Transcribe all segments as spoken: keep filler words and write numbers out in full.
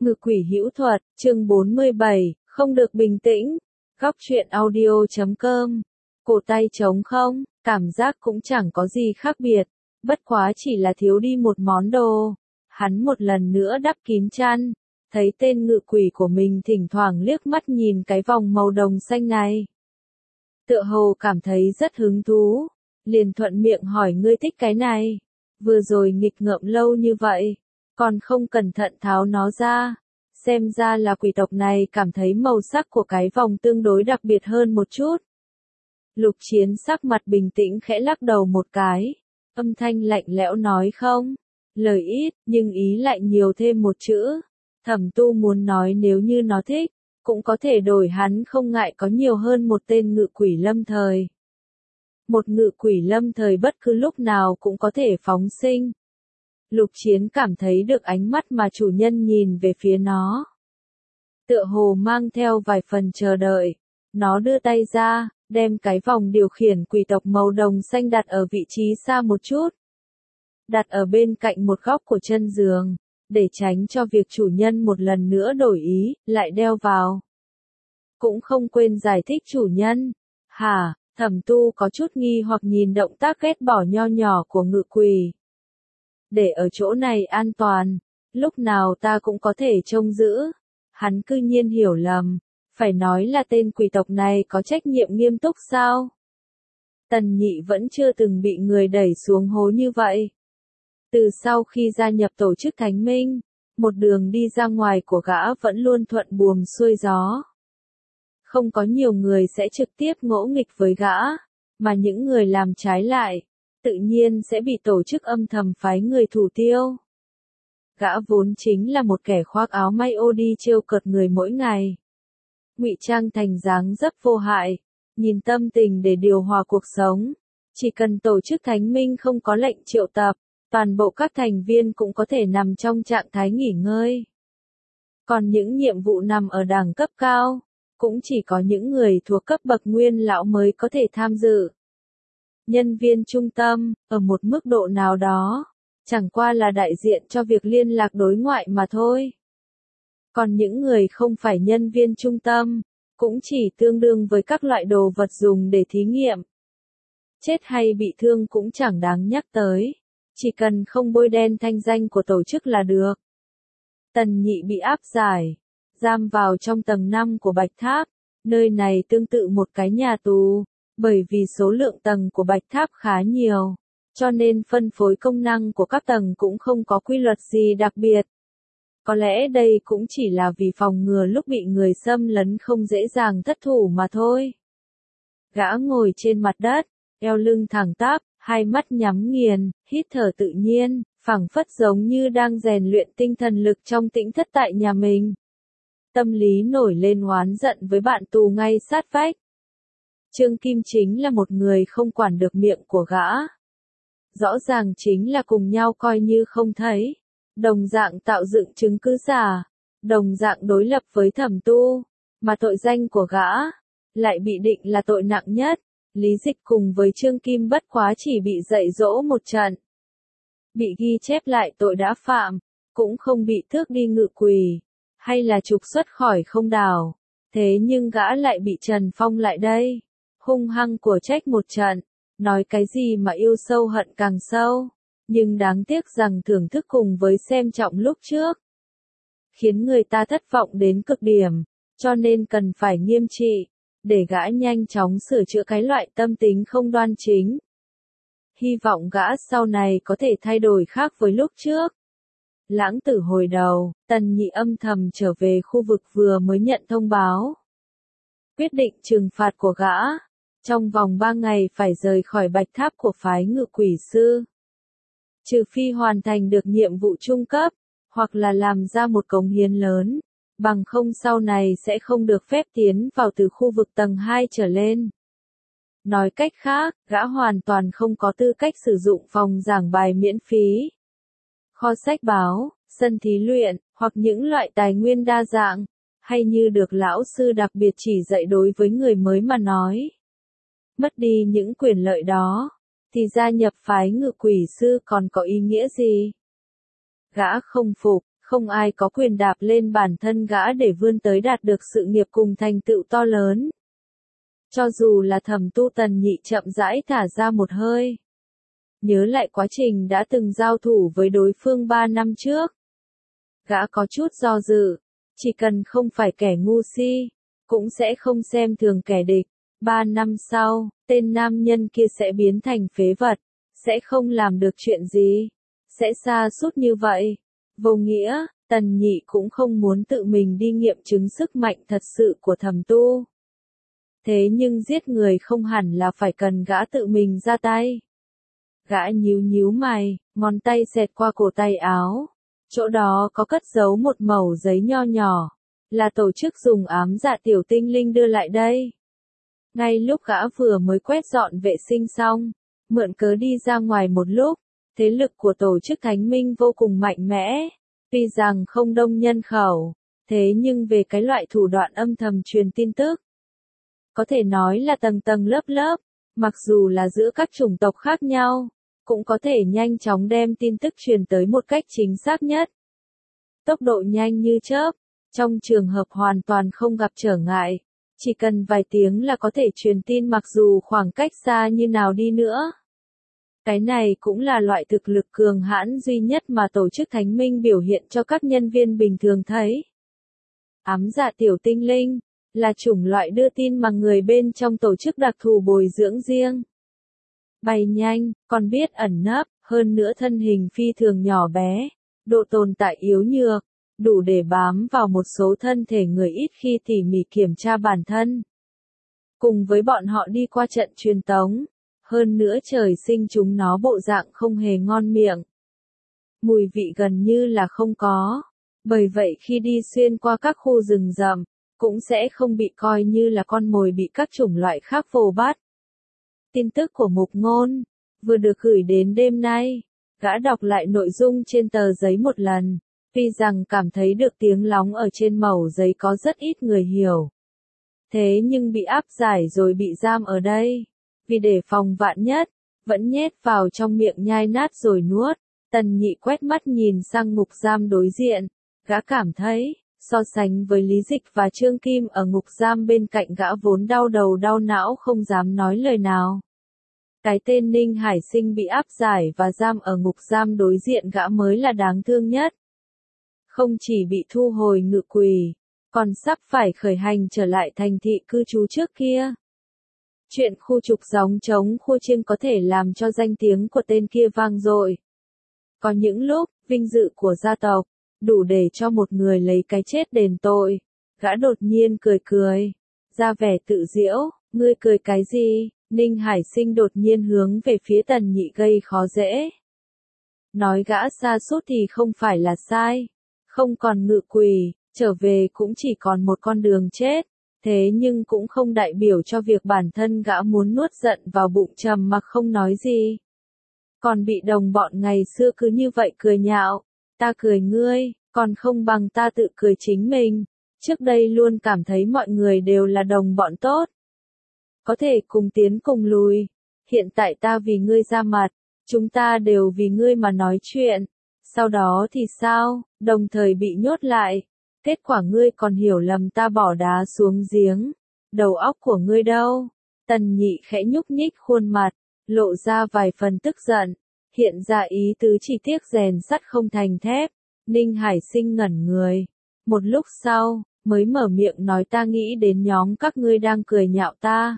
Ngự quỷ hữu thuật, chương bốn mươi bảy, không được bình tĩnh. Góc truyện audio chấm com. Cổ tay trống không, cảm giác cũng chẳng có gì khác biệt, bất quá chỉ là thiếu đi một món đồ. Hắn một lần nữa đắp kín chăn, thấy tên ngự quỷ của mình thỉnh thoảng liếc mắt nhìn cái vòng màu đồng xanh này. Tựa hồ cảm thấy rất hứng thú, liền thuận miệng hỏi ngươi thích cái này. Vừa rồi nghịch ngợm lâu như vậy, còn không cẩn thận tháo nó ra. Xem ra là quỷ tộc này cảm thấy màu sắc của cái vòng tương đối đặc biệt hơn một chút. Lục Chiến sắc mặt bình tĩnh khẽ lắc đầu một cái, âm thanh lạnh lẽo nói không. Lời ít, nhưng ý lại nhiều thêm một chữ. Thẩm Tu muốn nói nếu như nó thích, cũng có thể đổi hắn không ngại có nhiều hơn một tên ngự quỷ lâm thời. Một ngự quỷ lâm thời bất cứ lúc nào cũng có thể phóng sinh. Lục Chiến cảm thấy được ánh mắt mà chủ nhân nhìn về phía nó. Tựa hồ mang theo vài phần chờ đợi. Nó đưa tay ra, đem cái vòng điều khiển quỷ tộc màu đồng xanh đặt ở vị trí xa một chút. Đặt ở bên cạnh một góc của chân giường, để tránh cho việc chủ nhân một lần nữa đổi ý, lại đeo vào. Cũng không quên giải thích chủ nhân. Hả, Thẩm Tu có chút nghi hoặc nhìn động tác ghét bỏ nho nhỏ của ngự quỷ. Để ở chỗ này an toàn, lúc nào ta cũng có thể trông giữ. Hắn cư nhiên hiểu lầm, phải nói là tên quỷ tộc này có trách nhiệm nghiêm túc sao? Tần Nhị vẫn chưa từng bị người đẩy xuống hố như vậy. Từ sau khi gia nhập tổ chức Thánh Minh, một đường đi ra ngoài của gã vẫn luôn thuận buồm xuôi gió. Không có nhiều người sẽ trực tiếp ngỗ nghịch với gã, mà những người làm trái lại, tự nhiên sẽ bị tổ chức âm thầm phái người thủ tiêu. Gã vốn chính là một kẻ khoác áo may ô đi trêu cợt người mỗi ngày. Ngụy trang thành dáng dấp vô hại, nhìn tâm tình để điều hòa cuộc sống. Chỉ cần tổ chức Thánh Minh không có lệnh triệu tập, toàn bộ các thành viên cũng có thể nằm trong trạng thái nghỉ ngơi. Còn những nhiệm vụ nằm ở đẳng cấp cao, cũng chỉ có những người thuộc cấp bậc nguyên lão mới có thể tham dự. Nhân viên trung tâm, ở một mức độ nào đó, chẳng qua là đại diện cho việc liên lạc đối ngoại mà thôi. Còn những người không phải nhân viên trung tâm, cũng chỉ tương đương với các loại đồ vật dùng để thí nghiệm. Chết hay bị thương cũng chẳng đáng nhắc tới, chỉ cần không bôi đen thanh danh của tổ chức là được. Tần Nhị bị áp giải, giam vào trong tầng năm của Bạch Tháp, nơi này tương tự một cái nhà tù. Bởi vì số lượng tầng của Bạch Tháp khá nhiều, cho nên phân phối công năng của các tầng cũng không có quy luật gì đặc biệt. Có lẽ đây cũng chỉ là vì phòng ngừa lúc bị người xâm lấn không dễ dàng thất thủ mà thôi. Gã ngồi trên mặt đất, eo lưng thẳng tắp, hai mắt nhắm nghiền, hít thở tự nhiên, phảng phất giống như đang rèn luyện tinh thần lực trong tĩnh thất tại nhà mình. Tâm lý nổi lên oán giận với bạn tù ngay sát vách. Trương Kim chính là một người không quản được miệng của gã. Rõ ràng chính là cùng nhau coi như không thấy. Đồng dạng tạo dựng chứng cứ giả. Đồng dạng đối lập với Thẩm Tu. Mà tội danh của gã lại bị định là tội nặng nhất. Lý Dịch cùng với Trương Kim bất quá chỉ bị dạy dỗ một trận. Bị ghi chép lại tội đã phạm. Cũng không bị tước đi ngự quỷ. Hay là trục xuất khỏi không đảo. Thế nhưng gã lại bị Trần Phong lại đây. Hung hăng của trách một trận, nói cái gì mà yêu sâu hận càng sâu, nhưng đáng tiếc rằng thưởng thức cùng với xem trọng lúc trước, khiến người ta thất vọng đến cực điểm, cho nên cần phải nghiêm trị, để gã nhanh chóng sửa chữa cái loại tâm tính không đoan chính. Hy vọng gã sau này có thể thay đổi khác với lúc trước. Lãng Tử hồi đầu, Tần Nhị âm thầm trở về khu vực vừa mới nhận thông báo. Quyết định trừng phạt của gã. Trong vòng ba ngày phải rời khỏi Bạch Tháp của phái ngự quỷ sư. Trừ phi hoàn thành được nhiệm vụ trung cấp, hoặc là làm ra một cống hiến lớn, bằng không sau này sẽ không được phép tiến vào từ khu vực tầng hai trở lên. Nói cách khác, gã hoàn toàn không có tư cách sử dụng phòng giảng bài miễn phí, kho sách báo, sân thí luyện, hoặc những loại tài nguyên đa dạng, hay như được lão sư đặc biệt chỉ dạy đối với người mới mà nói. Mất đi những quyền lợi đó, thì gia nhập phái ngự quỷ sư còn có ý nghĩa gì? Gã không phục, Không ai có quyền đạp lên bản thân gã để vươn tới đạt được sự nghiệp cùng thành tựu to lớn. Cho dù là Thẩm Tu, Tần Nhị chậm rãi thả ra một hơi. Nhớ lại quá trình đã từng giao thủ với đối phương ba năm trước. Gã có chút do dự, chỉ cần không phải kẻ ngu si, cũng sẽ không xem thường kẻ địch. Ba năm sau, tên nam nhân kia sẽ biến thành phế vật, sẽ không làm được chuyện gì, sẽ sa sút như vậy. Vô nghĩa, Tần Nhị cũng không muốn tự mình đi nghiệm chứng sức mạnh thật sự của Thẩm Tu. Thế nhưng giết người không hẳn là phải cần gã tự mình ra tay. Gã nhíu nhíu mày, ngón tay xẹt qua cổ tay áo. Chỗ đó có cất giấu một mẩu giấy nho nhỏ, là tổ chức dùng ám dạ tiểu tinh linh đưa lại đây. Ngay lúc gã vừa mới quét dọn vệ sinh xong, mượn cớ đi ra ngoài một lúc, thế lực của tổ chức Thánh Minh vô cùng mạnh mẽ, tuy rằng không đông nhân khẩu, thế nhưng về cái loại thủ đoạn âm thầm truyền tin tức, có thể nói là tầng tầng lớp lớp, mặc dù là giữa các chủng tộc khác nhau, cũng có thể nhanh chóng đem tin tức truyền tới một cách chính xác nhất. Tốc độ nhanh như chớp, trong trường hợp hoàn toàn không gặp trở ngại, chỉ cần vài tiếng là có thể truyền tin mặc dù khoảng cách xa như nào đi nữa. Cái này cũng là loại thực lực cường hãn duy nhất mà tổ chức Thánh Minh biểu hiện cho các nhân viên bình thường thấy. Ám dạ tiểu tinh linh là chủng loại đưa tin mà người bên trong tổ chức đặc thù bồi dưỡng riêng. Bay nhanh, còn biết ẩn nấp, hơn nữa thân hình phi thường nhỏ bé, độ tồn tại yếu nhược, đủ để bám vào một số thân thể người ít khi tỉ mỉ kiểm tra bản thân. Cùng với bọn họ đi qua trận truyền tống, hơn nữa trời sinh chúng nó bộ dạng không hề ngon miệng. Mùi vị gần như là không có, bởi vậy khi đi xuyên qua các khu rừng rậm, cũng sẽ không bị coi như là con mồi bị các chủng loại khác vồ bắt. Tin tức của Mục Ngôn vừa được gửi đến đêm nay, gã đọc lại nội dung trên tờ giấy một lần, tuy rằng cảm thấy được tiếng lóng ở trên mẩu giấy có rất ít người hiểu. Thế nhưng bị áp giải rồi bị giam ở đây, vì để phòng vạn nhất, vẫn nhét vào trong miệng nhai nát rồi nuốt. Tần Nhị quét mắt nhìn sang ngục giam đối diện, gã cảm thấy, so sánh với Lý Dịch và Trương Kim ở ngục giam bên cạnh gã vốn đau đầu đau não không dám nói lời nào. Cái tên Ninh Hải Sinh bị áp giải và giam ở ngục giam đối diện gã mới là đáng thương nhất. Không chỉ bị thu hồi ngự quỳ, còn sắp phải khởi hành trở lại thành thị cư trú trước kia. Chuyện khu trục gióng trống khu chiêng có thể làm cho danh tiếng của tên kia vang dội. Có những lúc, vinh dự của gia tộc, đủ để cho một người lấy cái chết đền tội. Gã đột nhiên cười cười, ra vẻ tự giễu, ngươi cười cái gì? Ninh Hải Sinh đột nhiên hướng về phía Tần Nhị gây khó dễ. Nói gã sa sút thì không phải là sai, không còn ngự quỳ, trở về cũng chỉ còn một con đường chết, thế nhưng cũng không đại biểu cho việc bản thân gã muốn nuốt giận vào bụng trầm mặc không nói gì. Còn bị đồng bọn ngày xưa cứ như vậy cười nhạo, ta cười ngươi, còn không bằng ta tự cười chính mình, trước đây luôn cảm thấy mọi người đều là đồng bọn tốt. Có thể cùng tiến cùng lùi, hiện tại ta vì ngươi ra mặt, chúng ta đều vì ngươi mà nói chuyện, sau đó thì sao, đồng thời bị nhốt lại, kết quả ngươi còn hiểu lầm ta bỏ đá xuống giếng, đầu óc của ngươi đâu? Tần Nhị khẽ nhúc nhích khuôn mặt, lộ ra vài phần tức giận, hiện ra ý tứ chỉ tiếc rèn sắt không thành thép. Ninh Hải Sinh ngẩn người, một lúc sau, mới mở miệng nói ta nghĩ đến nhóm các ngươi đang cười nhạo ta.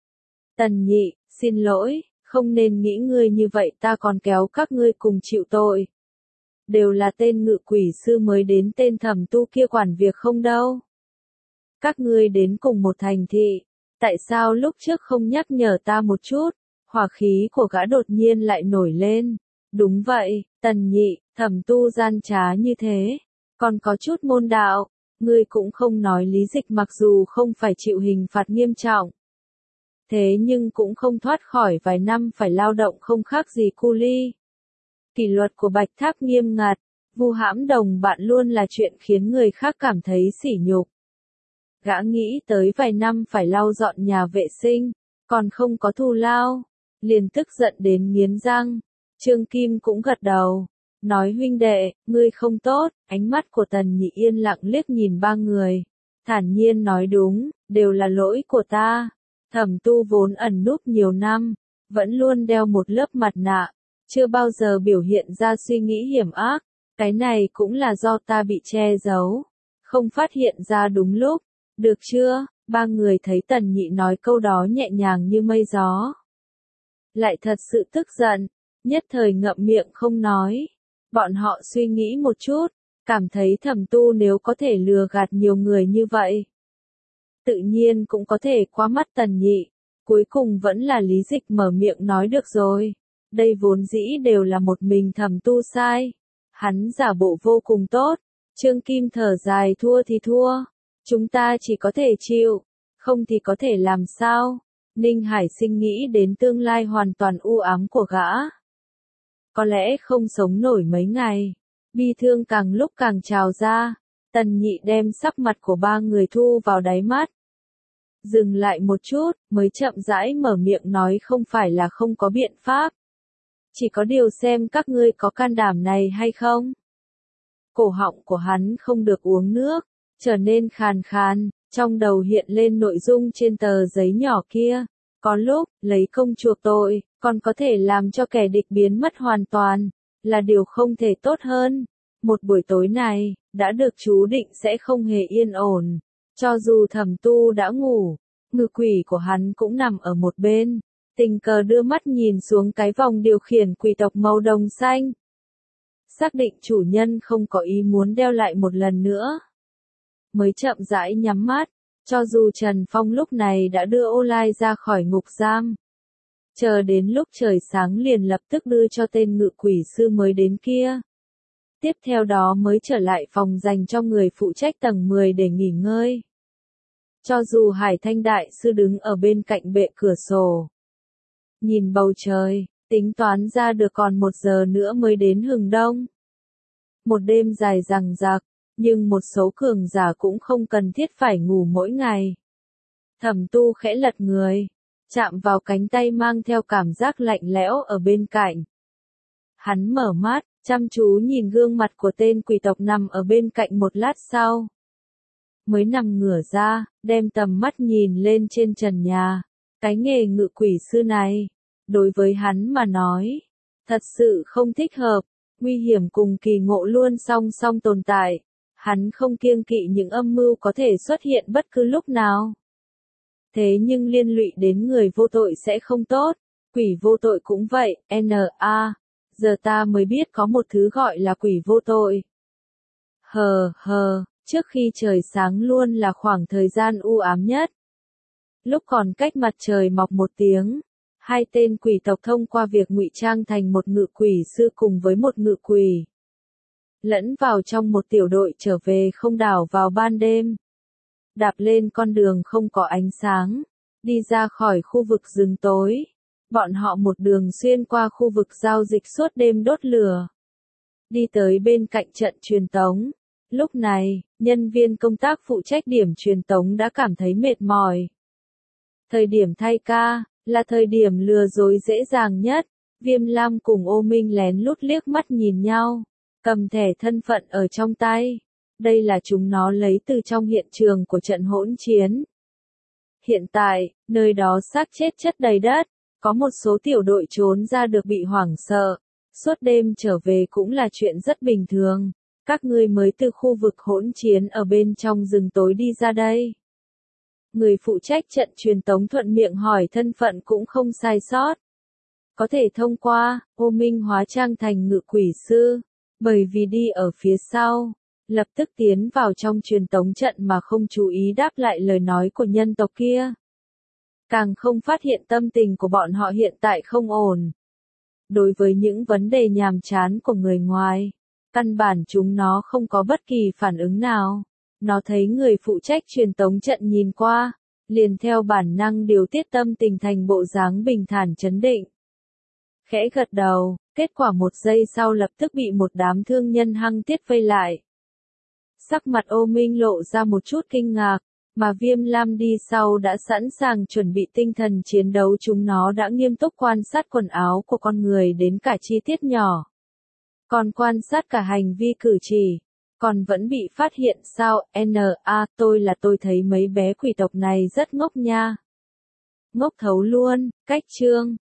Tần Nhị, xin lỗi, không nên nghĩ ngươi như vậy ta còn kéo các ngươi cùng chịu tội. Đều là tên ngự quỷ sư mới đến tên Thẩm Tu kia quản việc không đâu. Các ngươi đến cùng một thành thị, tại sao lúc trước không nhắc nhở ta một chút? Hỏa khí của gã đột nhiên lại nổi lên. Đúng vậy, Tần Nhị, Thẩm Tu gian trá như thế, còn có chút môn đạo, ngươi cũng không nói Lý Dịch mặc dù không phải chịu hình phạt nghiêm trọng. Thế nhưng cũng không thoát khỏi vài năm phải lao động không khác gì cu ly. Kỷ luật của Bạch Tháp nghiêm ngặt, vu hãm đồng bạn luôn là chuyện khiến người khác cảm thấy sỉ nhục. Gã nghĩ tới vài năm phải lau dọn nhà vệ sinh, còn không có thù lao, liền tức giận đến nghiến răng. Trương Kim cũng gật đầu, nói huynh đệ, ngươi không tốt, ánh mắt của Tần Nhị yên lặng liếc nhìn ba người, thản nhiên nói đúng, đều là lỗi của ta. Thẩm Tu vốn ẩn núp nhiều năm, vẫn luôn đeo một lớp mặt nạ, chưa bao giờ biểu hiện ra suy nghĩ hiểm ác, cái này cũng là do ta bị che giấu, không phát hiện ra đúng lúc, được chưa? Ba người thấy Tần Nhị nói câu đó nhẹ nhàng như mây gió, lại thật sự tức giận, nhất thời ngậm miệng không nói. Bọn họ suy nghĩ một chút, cảm thấy Thẩm Tu nếu có thể lừa gạt nhiều người như vậy, tự nhiên cũng có thể qua mắt Tần Nhị. Cuối cùng vẫn là Lý Dịch mở miệng nói được rồi, đây vốn dĩ đều là một mình Thẩm Tu sai. Hắn giả bộ vô cùng tốt, Trương Kim thở dài thua thì thua, chúng ta chỉ có thể chịu, không thì có thể làm sao. Ninh Hải Sinh nghĩ đến tương lai hoàn toàn u ám của gã. Có lẽ không sống nổi mấy ngày, bi thương càng lúc càng trào ra, Tần Nhị đem sắc mặt của ba người thu vào đáy mắt. Dừng lại một chút, mới chậm rãi mở miệng nói không phải là không có biện pháp. Chỉ có điều xem các ngươi có can đảm này hay không. Cổ họng của hắn không được uống nước, trở nên khàn khàn, trong đầu hiện lên nội dung trên tờ giấy nhỏ kia. Có lúc, lấy công chuộc tội, còn có thể làm cho kẻ địch biến mất hoàn toàn, là điều không thể tốt hơn. Một buổi tối này, đã được chú định sẽ không hề yên ổn. Cho dù Thẩm Tu đã ngủ, ngự quỷ của hắn cũng nằm ở một bên, tình cờ đưa mắt nhìn xuống cái vòng điều khiển quỷ tộc màu đồng xanh. Xác định chủ nhân không có ý muốn đeo lại một lần nữa, mới chậm rãi nhắm mắt, cho dù Trần Phong lúc này đã đưa Ô Lai ra khỏi ngục giam. Chờ đến lúc trời sáng liền lập tức đưa cho tên ngự quỷ sư mới đến kia. Tiếp theo đó mới trở lại phòng dành cho người phụ trách tầng mười để nghỉ ngơi. Cho dù Hải Thanh Đại Sư đứng ở bên cạnh bệ cửa sổ, nhìn bầu trời, tính toán ra được còn một giờ nữa mới đến hừng đông. Một đêm dài dằng dặc, nhưng một số cường giả cũng không cần thiết phải ngủ mỗi ngày. Thẩm Tu khẽ lật người, chạm vào cánh tay mang theo cảm giác lạnh lẽo ở bên cạnh. Hắn mở mắt, chăm chú nhìn gương mặt của tên quỷ tộc nằm ở bên cạnh một lát sau. Mới nằm ngửa ra, đem tầm mắt nhìn lên trên trần nhà. Cái nghề ngự quỷ sư này, đối với hắn mà nói, thật sự không thích hợp, nguy hiểm cùng kỳ ngộ luôn song song tồn tại. Hắn không kiêng kỵ những âm mưu có thể xuất hiện bất cứ lúc nào. Thế nhưng liên lụy đến người vô tội sẽ không tốt, quỷ vô tội cũng vậy, N A Giờ ta mới biết có một thứ gọi là quỷ vô tội. Hờ hờ, trước khi trời sáng luôn là khoảng thời gian u ám nhất. Lúc còn cách mặt trời mọc một tiếng, hai tên quỷ tộc thông qua việc ngụy trang thành một ngự quỷ sư cùng với một ngự quỷ, lẫn vào trong một tiểu đội trở về không đảo vào ban đêm. Đạp lên con đường không có ánh sáng, đi ra khỏi khu vực rừng tối. Bọn họ một đường xuyên qua khu vực giao dịch suốt đêm đốt lửa. Đi tới bên cạnh trận truyền tống. Lúc này, nhân viên công tác phụ trách điểm truyền tống đã cảm thấy mệt mỏi. Thời điểm thay ca, là thời điểm lừa dối dễ dàng nhất. Viêm Lam cùng Ô Minh lén lút liếc mắt nhìn nhau, cầm thẻ thân phận ở trong tay. Đây là chúng nó lấy từ trong hiện trường của trận hỗn chiến. Hiện tại, nơi đó xác chết chất đầy đất. Có một số tiểu đội trốn ra được bị hoảng sợ. Suốt đêm trở về cũng là chuyện rất bình thường. Các ngươi mới từ khu vực hỗn chiến ở bên trong rừng tối đi ra đây. Người phụ trách trận truyền tống thuận miệng hỏi thân phận cũng không sai sót. Có thể thông qua, Ô Minh hóa trang thành ngự quỷ sư. Bởi vì đi ở phía sau, lập tức tiến vào trong truyền tống trận mà không chú ý đáp lại lời nói của nhân tộc kia. Càng không phát hiện tâm tình của bọn họ hiện tại không ổn. Đối với những vấn đề nhàm chán của người ngoài, căn bản chúng nó không có bất kỳ phản ứng nào. Nó thấy người phụ trách truyền tống trận nhìn qua, liền theo bản năng điều tiết tâm tình thành bộ dáng bình thản trấn định. Khẽ gật đầu, kết quả một giây sau lập tức bị một đám thương nhân hăng tiết vây lại. Sắc mặt Ô Minh lộ ra một chút kinh ngạc, mà Viêm Lam đi sau đã sẵn sàng chuẩn bị tinh thần chiến đấu. Chúng nó đã nghiêm túc quan sát quần áo của con người đến cả chi tiết nhỏ. Còn quan sát cả hành vi cử chỉ. Còn vẫn bị phát hiện sao, N A tôi là tôi thấy mấy bé quỷ tộc này rất ngốc nha. Ngốc thấu luôn, cách chương.